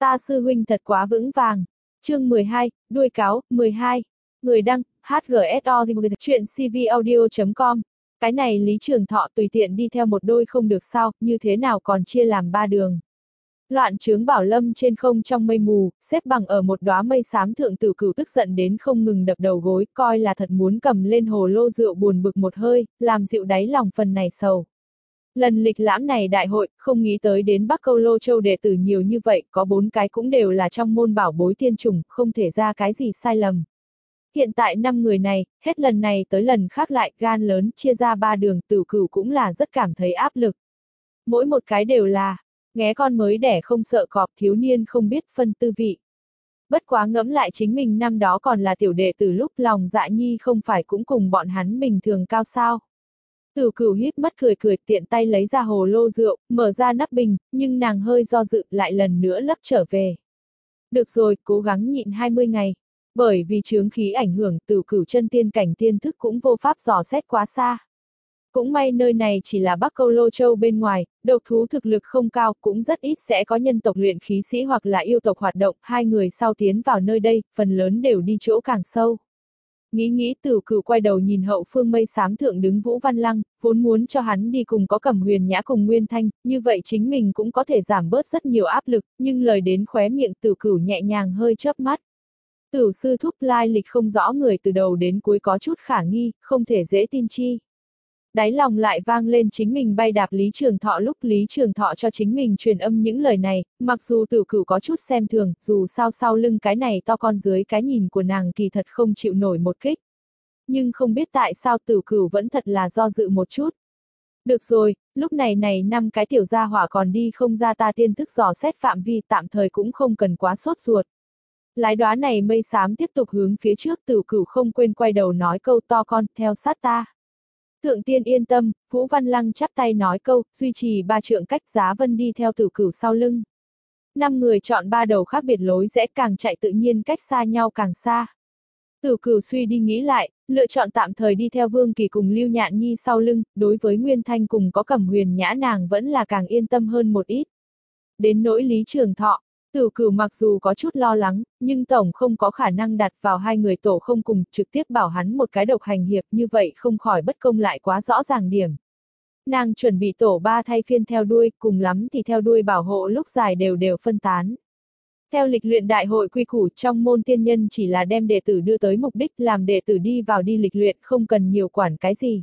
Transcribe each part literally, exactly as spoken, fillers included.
Ta sư huynh thật quá vững vàng. Chương mười hai, đuôi cáo, mười hai. Người đăng, hát giê ét o chuyện c v audio chấm com. Cái này Lý Trường Thọ tùy tiện đi theo một đôi không được sao, như thế nào còn chia làm ba đường. Loạn trướng Bảo Lâm trên không trong mây mù, xếp bằng ở một đóa mây xám thượng Tử Cửu tức giận đến không ngừng đập đầu gối, coi là thật muốn cầm lên hồ lô rượu buồn bực một hơi, làm dịu đáy lòng phần này sầu. Lần lịch lãm này đại hội, không nghĩ tới đến Bắc Câu Lô Châu đệ tử nhiều như vậy, có bốn cái cũng đều là trong môn bảo bối tiên chủng, không thể ra cái gì sai lầm. Hiện tại năm người này, hết lần này tới lần khác lại, gan lớn, chia ra ba đường, Tử Cửu cũng là rất cảm thấy áp lực. Mỗi một cái đều là, nghé con mới đẻ không sợ cọp, thiếu niên không biết phân tư vị. Bất quá ngẫm lại chính mình năm đó còn là tiểu đệ từ lúc lòng dạ nhi không phải cũng cùng bọn hắn bình thường cao sao. Tử Cửu híp mắt cười cười, tiện tay lấy ra hồ lô rượu, mở ra nắp bình, nhưng nàng hơi do dự, lại lần nữa lấp trở về. Được rồi, cố gắng nhịn hai mươi ngày. Bởi vì chướng khí ảnh hưởng, Tử Cửu chân tiên cảnh tiên thức cũng vô pháp dò xét quá xa. Cũng may nơi này chỉ là Bắc Câu Lô Châu bên ngoài, độc thú thực lực không cao, cũng rất ít sẽ có nhân tộc luyện khí sĩ hoặc là yêu tộc hoạt động, hai người sau tiến vào nơi đây, phần lớn đều đi chỗ càng sâu. Nghĩ nghĩ Tử Cửu quay đầu nhìn hậu phương mây xám thượng đứng Vũ Văn Lăng, vốn muốn cho hắn đi cùng có Cẩm Huyền Nhã cùng Nguyên Thanh, như vậy chính mình cũng có thể giảm bớt rất nhiều áp lực, nhưng lời đến khóe miệng Tử Cửu nhẹ nhàng hơi chớp mắt. Tử sư thúc lai lịch không rõ người từ đầu đến cuối có chút khả nghi, không thể dễ tin chi. Đáy lòng lại vang lên chính mình bay đạp Lý Trường Thọ lúc Lý Trường Thọ cho chính mình truyền âm những lời này, mặc dù Tử Cửu có chút xem thường, dù sao sau lưng cái này to con dưới cái nhìn của nàng kỳ thật không chịu nổi một kích. Nhưng không biết tại sao Tử Cửu vẫn thật là do dự một chút. Được rồi, lúc này này năm cái tiểu gia hỏa còn đi không ra ta tiên thức dò xét phạm vi, tạm thời cũng không cần quá sốt ruột. Lái đóa này mây xám tiếp tục hướng phía trước, Tử Cửu không quên quay đầu nói câu to con, theo sát ta. Thượng tiên yên tâm, Vũ Văn Lăng chắp tay nói câu, duy trì ba trượng cách, Giá Vân đi theo Tử Cửu sau lưng. Năm người chọn ba đầu khác biệt lối rẽ, càng chạy tự nhiên cách xa nhau càng xa. Tử Cửu suy đi nghĩ lại, lựa chọn tạm thời đi theo Vương Kỳ cùng Lưu Nhạn Nhi sau lưng, đối với Nguyên Thanh cùng có Cẩm Huyền Nhã nàng vẫn là càng yên tâm hơn một ít. Đến nỗi Lý Trường Thọ, Tử Cửu mặc dù có chút lo lắng, nhưng tổng không có khả năng đặt vào hai người tổ không cùng, trực tiếp bảo hắn một cái độc hành hiệp, như vậy không khỏi bất công lại quá rõ ràng điểm. Nàng chuẩn bị tổ ba thay phiên theo đuôi, cùng lắm thì theo đuôi bảo hộ lúc dài đều đều phân tán. Theo lịch luyện đại hội quy củ, trong môn tiên nhân chỉ là đem đệ tử đưa tới mục đích, làm đệ tử đi vào đi lịch luyện, không cần nhiều quản cái gì.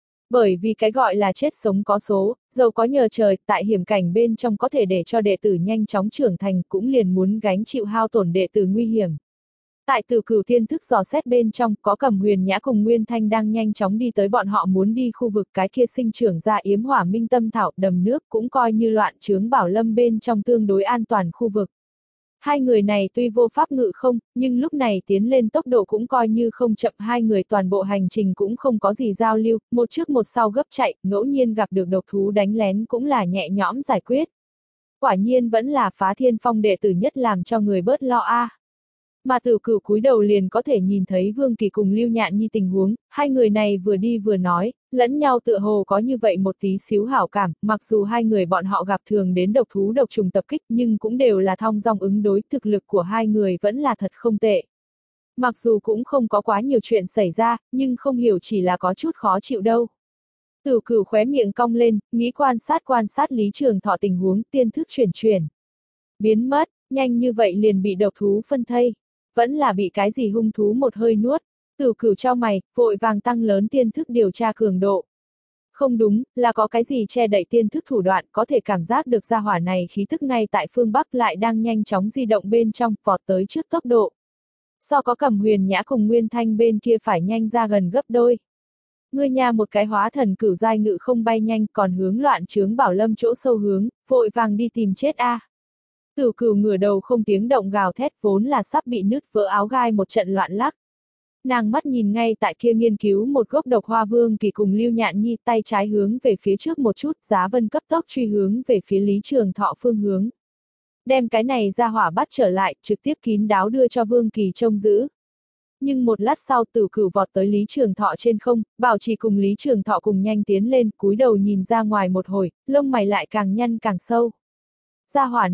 Bởi vì cái gọi là chết sống có số, giàu có nhờ trời, tại hiểm cảnh bên trong có thể để cho đệ tử nhanh chóng trưởng thành, cũng liền muốn gánh chịu hao tổn đệ tử nguy hiểm. Tại Tử Cửu tiên thức dò xét bên trong, có Cẩm Huyền Nhã cùng Nguyên Thanh đang nhanh chóng đi tới bọn họ muốn đi khu vực cái kia sinh trưởng ra yếm hỏa minh tâm thảo, đầm nước cũng coi như loạn trướng Bảo Lâm bên trong tương đối an toàn khu vực. Hai người này tuy vô pháp ngự không, nhưng lúc này tiến lên tốc độ cũng coi như không chậm, hai người toàn bộ hành trình cũng không có gì giao lưu, một trước một sau gấp chạy, ngẫu nhiên gặp được độc thú đánh lén cũng là nhẹ nhõm giải quyết. Quả nhiên vẫn là Phá Thiên Phong đệ tử nhất làm cho người bớt lo a. À. Mà Tử Cửu cúi đầu liền có thể nhìn thấy Vương Kỳ cùng Lưu Nhạn Nhi tình huống, hai người này vừa đi vừa nói, lẫn nhau tựa hồ có như vậy một tí xíu hảo cảm, mặc dù hai người bọn họ gặp thường đến độc thú độc trùng tập kích nhưng cũng đều là thong dong ứng đối, thực lực của hai người vẫn là thật không tệ. Mặc dù cũng không có quá nhiều chuyện xảy ra, nhưng không hiểu chỉ là có chút khó chịu đâu. Tử Cửu khóe miệng cong lên, nghĩ quan sát quan sát Lý Trường Thọ tình huống, tiên thức chuyển chuyển. Biến mất, nhanh như vậy liền bị độc thú phân thây. Vẫn là bị cái gì hung thú một hơi nuốt. Tử Cửu chau mày, vội vàng tăng lớn tiên thức điều tra cường độ. Không đúng, là có cái gì che đậy tiên thức thủ đoạn, có thể cảm giác được gia hỏa này khí thức ngay tại phương Bắc lại đang nhanh chóng di động bên trong, vọt tới trước tốc độ. So có Cẩm Huyền Nhã cùng Nguyên Thanh bên kia phải nhanh ra gần gấp đôi. Ngươi nhà một cái hóa thần cửu giai ngự không bay nhanh, còn hướng loạn trướng Bảo Lâm chỗ sâu hướng, vội vàng đi tìm chết a. À. Tử Cửu ngửa đầu không tiếng động gào thét, vốn là sắp bị nứt vỡ áo gai một trận loạn lắc. Nàng mắt nhìn ngay tại kia nghiên cứu một gốc độc hoa Vương Kỳ cùng Lưu Nhạn Nhi, tay trái hướng về phía trước một chút, Giá Vân cấp tốc truy hướng về phía Lý Trường Thọ phương hướng. Đem cái này ra hỏa bắt trở lại, trực tiếp kín đáo đưa cho Vương Kỳ trông giữ. Nhưng một lát sau Tử Cửu vọt tới Lý Trường Thọ trên không, bảo trì cùng Lý Trường Thọ cùng nhanh tiến lên, cúi đầu nhìn ra ngoài một hồi, lông mày lại càng nhăn càng sâu. Gia hỏa này,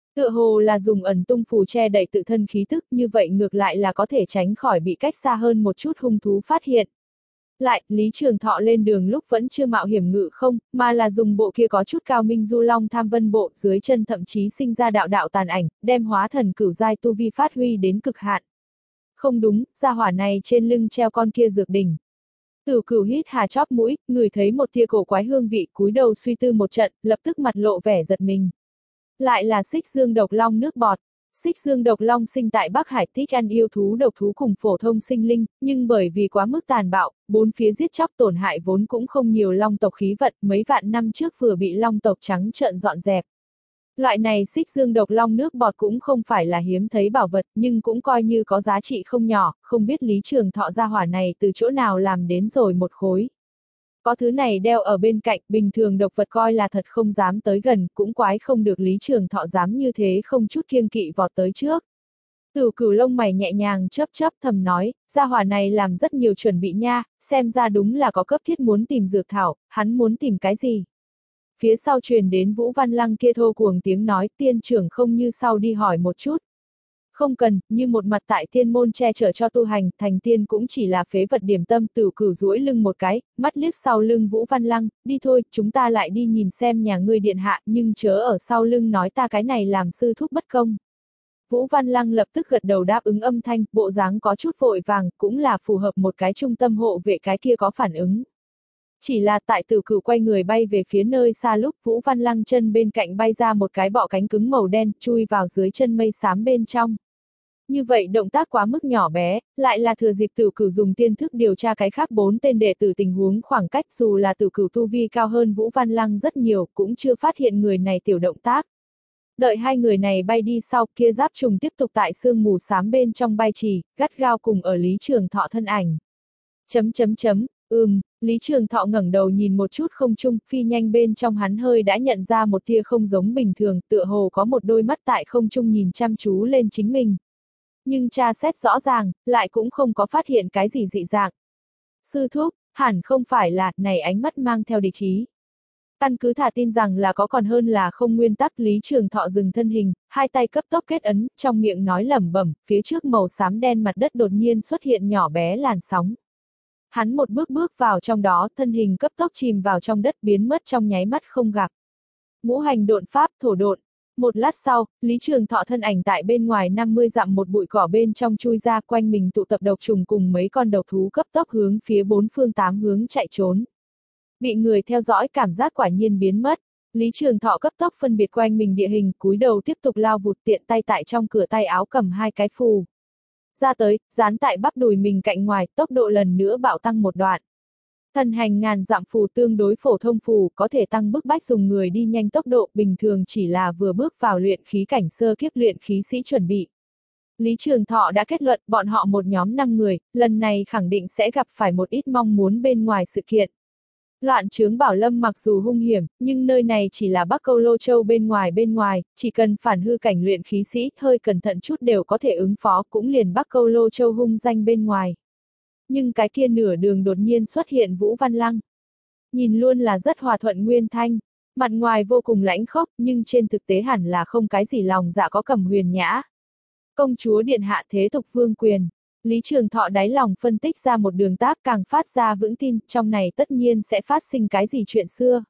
Tựa hồ là dùng ẩn tung phù che đậy tự thân khí tức, như vậy ngược lại là có thể tránh khỏi bị cách xa hơn một chút hung thú phát hiện. Lại, Lý Trường Thọ lên đường lúc vẫn chưa mạo hiểm ngự không, mà là dùng bộ kia có chút cao minh du long tham vân bộ, dưới chân thậm chí sinh ra đạo đạo tàn ảnh, đem hóa thần cửu giai tu vi phát huy đến cực hạn. Không đúng, gia hỏa này trên lưng treo con kia dược đỉnh. Tử Cửu hít hà chóp mũi, ngửi thấy một tia cổ quái hương vị, cúi đầu suy tư một trận, lập tức mặt lộ vẻ giật mình. Lại là Xích Dương độc long nước bọt. Xích Dương độc long sinh tại Bắc Hải, thích ăn yêu thú độc thú cùng phổ thông sinh linh, nhưng bởi vì quá mức tàn bạo, bốn phía giết chóc tổn hại vốn cũng không nhiều long tộc khí vận, mấy vạn năm trước vừa bị long tộc trắng trợn dọn dẹp. Loại này Xích Dương độc long nước bọt cũng không phải là hiếm thấy bảo vật, nhưng cũng coi như có giá trị không nhỏ, không biết Lý Trường Thọ gia hỏa này từ chỗ nào làm đến rồi một khối. Có thứ này đeo ở bên cạnh, bình thường độc vật coi là thật không dám tới gần, cũng quái không được Lý Trường Thọ dám như thế không chút kiêng kỵ vọt tới trước. Tử Cửu lông mày nhẹ nhàng chớp chớp thầm nói, gia hỏa này làm rất nhiều chuẩn bị nha, xem ra đúng là có cấp thiết muốn tìm dược thảo, hắn muốn tìm cái gì? Phía sau truyền đến Vũ Văn Lăng kia thô cuồng tiếng nói, tiên trưởng không như sau đi hỏi một chút. Không cần, như một mặt tại tiên môn che chở cho tu hành, thành tiên cũng chỉ là phế vật điểm tâm. Tử Cửu duỗi lưng một cái, mắt liếc sau lưng Vũ Văn Lăng, đi thôi, chúng ta lại đi nhìn xem nhà ngươi điện hạ, nhưng chớ ở sau lưng nói ta cái này làm sư thúc bất công. Vũ Văn Lăng lập tức gật đầu đáp ứng âm thanh, bộ dáng có chút vội vàng, cũng là phù hợp một cái trung tâm hộ vệ cái kia có phản ứng. Chỉ là tại Tử Cửu quay người bay về phía nơi xa lúc Vũ Văn Lăng chân bên cạnh bay ra một cái bọ cánh cứng màu đen, chui vào dưới chân mây xám bên trong. Như vậy động tác quá mức nhỏ bé, lại là thừa dịp Tử Cửu dùng tiên thức điều tra cái khác bốn tên đệ tử tình huống khoảng cách, dù là Tử Cửu tu vi cao hơn Vũ Văn Lăng rất nhiều, cũng chưa phát hiện người này tiểu động tác. Đợi hai người này bay đi sau, kia giáp trùng tiếp tục tại sương mù xám bên trong bay trì, gắt gao cùng ở Lý Trường Thọ thân ảnh. Chấm chấm chấm, ừm, Lý Trường Thọ ngẩng đầu nhìn một chút không trung, phi nhanh bên trong hắn hơi đã nhận ra một tia không giống bình thường, tựa hồ có một đôi mắt tại không trung nhìn chăm chú lên chính mình. Nhưng tra xét rõ ràng, lại cũng không có phát hiện cái gì dị dạng. Sư thúc, hẳn không phải là, này ánh mắt mang theo địch ý. Căn cứ thả tin rằng là có còn hơn là không nguyên tắc. Lý Trường Thọ dừng thân hình, hai tay cấp tốc kết ấn, trong miệng nói lẩm bẩm, phía trước màu xám đen mặt đất đột nhiên xuất hiện nhỏ bé làn sóng. Hắn một bước bước vào trong đó, thân hình cấp tốc chìm vào trong đất biến mất trong nháy mắt không gặp. Ngũ hành độn pháp, thổ độn. Một lát sau, Lý Trường Thọ thân ảnh tại bên ngoài năm mươi dặm một bụi cỏ bên trong chui ra, quanh mình tụ tập độc trùng cùng mấy con độc thú cấp tốc hướng phía bốn phương tám hướng chạy trốn. Bị người theo dõi cảm giác quả nhiên biến mất. Lý Trường Thọ cấp tốc phân biệt quanh mình địa hình, cúi đầu tiếp tục lao vụt, tiện tay tại trong cửa tay áo cầm hai cái phù ra tới, dán tại bắp đùi mình cạnh ngoài, tốc độ lần nữa bạo tăng một đoạn. Thần hành ngàn dặm phù tương đối phổ thông phù, có thể tăng bức bách dùng người đi nhanh tốc độ, bình thường chỉ là vừa bước vào luyện khí cảnh sơ kiếp luyện khí sĩ chuẩn bị. Lý Trường Thọ đã kết luận, bọn họ một nhóm năm người, lần này khẳng định sẽ gặp phải một ít mong muốn bên ngoài sự kiện. Loạn chướng Bảo Lâm mặc dù hung hiểm, nhưng nơi này chỉ là Bắc Câu Lô Châu bên ngoài bên ngoài, chỉ cần phản hư cảnh luyện khí sĩ, hơi cẩn thận chút đều có thể ứng phó, cũng liền Bắc Câu Lô Châu hung danh bên ngoài. Nhưng cái kia nửa đường đột nhiên xuất hiện Vũ Văn Lăng. Nhìn luôn là rất hòa thuận nguyên thanh, mặt ngoài vô cùng lãnh khốc, nhưng trên thực tế hẳn là không cái gì lòng dạ có cầm huyền nhã. Công chúa điện hạ thế tục vương quyền. Lý Trường Thọ đáy lòng phân tích ra một đường tác, càng phát ra vững tin, trong này tất nhiên sẽ phát sinh cái gì chuyện xưa.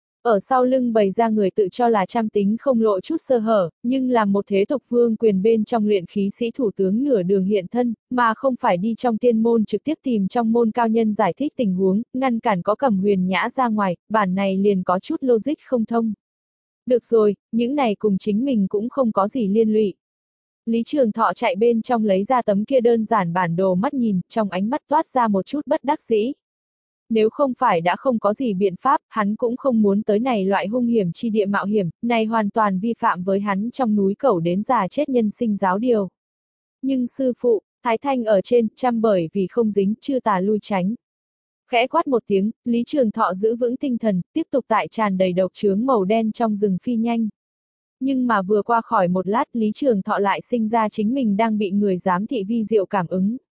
Ở sau lưng bày ra người tự cho là trăm tính không lộ chút sơ hở, nhưng là một thế tục vương quyền bên trong luyện khí sĩ thủ tướng nửa đường hiện thân, mà không phải đi trong tiên môn trực tiếp tìm trong môn cao nhân giải thích tình huống, ngăn cản có cầm huyền nhã ra ngoài, bản này liền có chút logic không thông. Được rồi, những này cùng chính mình cũng không có gì liên lụy. Lý Trường Thọ chạy bên trong lấy ra tấm kia đơn giản bản đồ mắt nhìn, trong ánh mắt toát ra một chút bất đắc dĩ. Nếu không phải đã không có gì biện pháp, hắn cũng không muốn tới này loại hung hiểm chi địa mạo hiểm, này hoàn toàn vi phạm với hắn trong núi cẩu đến già chết nhân sinh giáo điều. Nhưng sư phụ, Thái Thanh ở trên, chăm bởi vì không dính, chưa tà lui tránh. Khẽ quát một tiếng, Lý Trường Thọ giữ vững tinh thần, tiếp tục tại tràn đầy độc chướng màu đen trong rừng phi nhanh. Nhưng mà vừa qua khỏi một lát, Lý Trường Thọ lại sinh ra chính mình đang bị người giám thị vi diệu cảm ứng.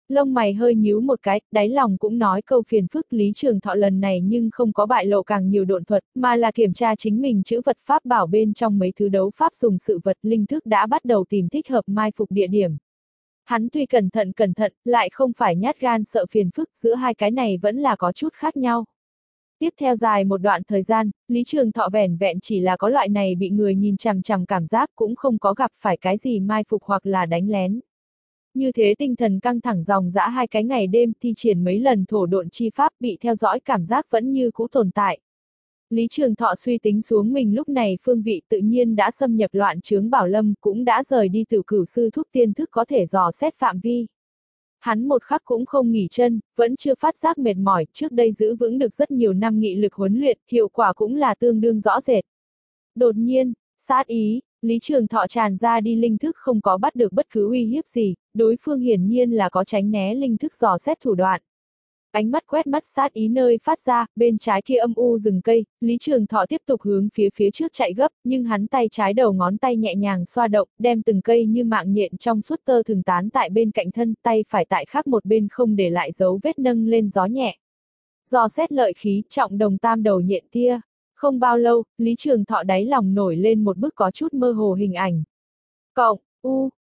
Lông mày hơi nhíu một cái, đáy lòng cũng nói câu phiền phức Lý Trường Thọ lần này nhưng không có bại lộ càng nhiều độn thuật, mà là kiểm tra chính mình chữ vật pháp bảo bên trong mấy thứ đấu pháp dùng sự vật linh thức đã bắt đầu tìm thích hợp mai phục địa điểm. Hắn tuy cẩn thận cẩn thận, lại không phải nhát gan sợ phiền phức, giữa hai cái này vẫn là có chút khác nhau. Tiếp theo dài một đoạn thời gian, Lý Trường Thọ vẻn vẹn chỉ là có loại này bị người nhìn chằm chằm cảm giác, cũng không có gặp phải cái gì mai phục hoặc là đánh lén. Như thế tinh thần căng thẳng dòng dã hai cái ngày đêm thi triển mấy lần thổ độn chi pháp, bị theo dõi cảm giác vẫn như cũ tồn tại. Lý Trường Thọ suy tính xuống mình lúc này phương vị tự nhiên đã xâm nhập loạn chướng Bảo Lâm, cũng đã rời đi từ cửu sư thúc tiên thức có thể dò xét phạm vi. Hắn một khắc cũng không nghỉ chân, vẫn chưa phát giác mệt mỏi, trước đây giữ vững được rất nhiều năm nghị lực huấn luyện, hiệu quả cũng là tương đương rõ rệt. Đột nhiên, sát ý, Lý Trường Thọ tràn ra đi linh thức không có bắt được bất cứ uy hiếp gì, đối phương hiển nhiên là có tránh né linh thức dò xét thủ đoạn. Ánh mắt quét mắt sát ý nơi phát ra, bên trái kia âm u rừng cây, Lý Trường Thọ tiếp tục hướng phía phía trước chạy gấp, nhưng hắn tay trái đầu ngón tay nhẹ nhàng xoa động, đem từng cây như mạng nhện trong suốt tơ thường tán tại bên cạnh thân, tay phải tại khác một bên không để lại dấu vết nâng lên gió nhẹ. Dò xét lợi khí, trọng đồng tam đầu nhện tia. Không bao lâu, Lý Trường Thọ đáy lòng nổi lên một bức có chút mơ hồ hình ảnh. Cộng, u,